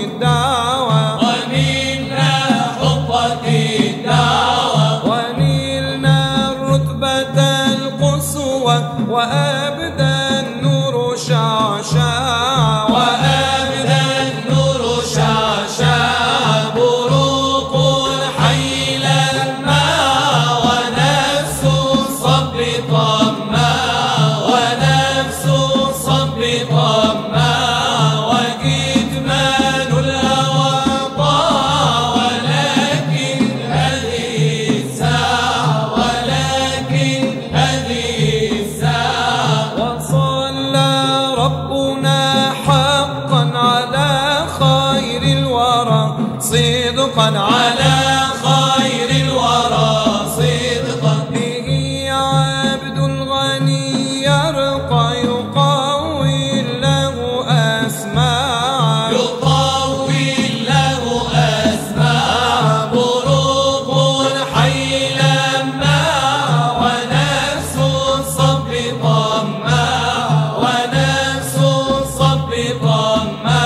الدعوة ونلنا حطة الدعوة ونلنا الرتبة القصوى وأبدى النور شعشع وأبدى النور شعشع بروق الحي لما ونفس الصب طمّا ونفس الصب طمّا وكتمان الهوى طاع ولكن هذه الساعة ولكن هذه الساعة وصلى ربنا حقا على خير الورى صدقا على خير الورى صدقا به عبد الغني يرقى يقوي له أسماعا يطوي له أسماع بروق الحي لما ونفس الصب طمّا ونفس الصب طمّا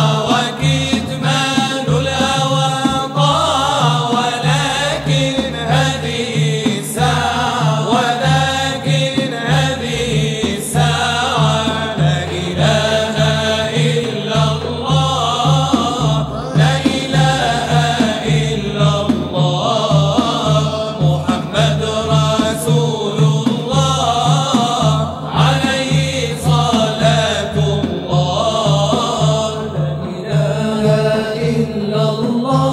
وكتمان الهوى طاع ولكن هذه الساعة ولكن هذه الساعة لا إله إلا الله لا إله إلا الله محمد رسول الله عليه صلاة الله لا إله إلا الله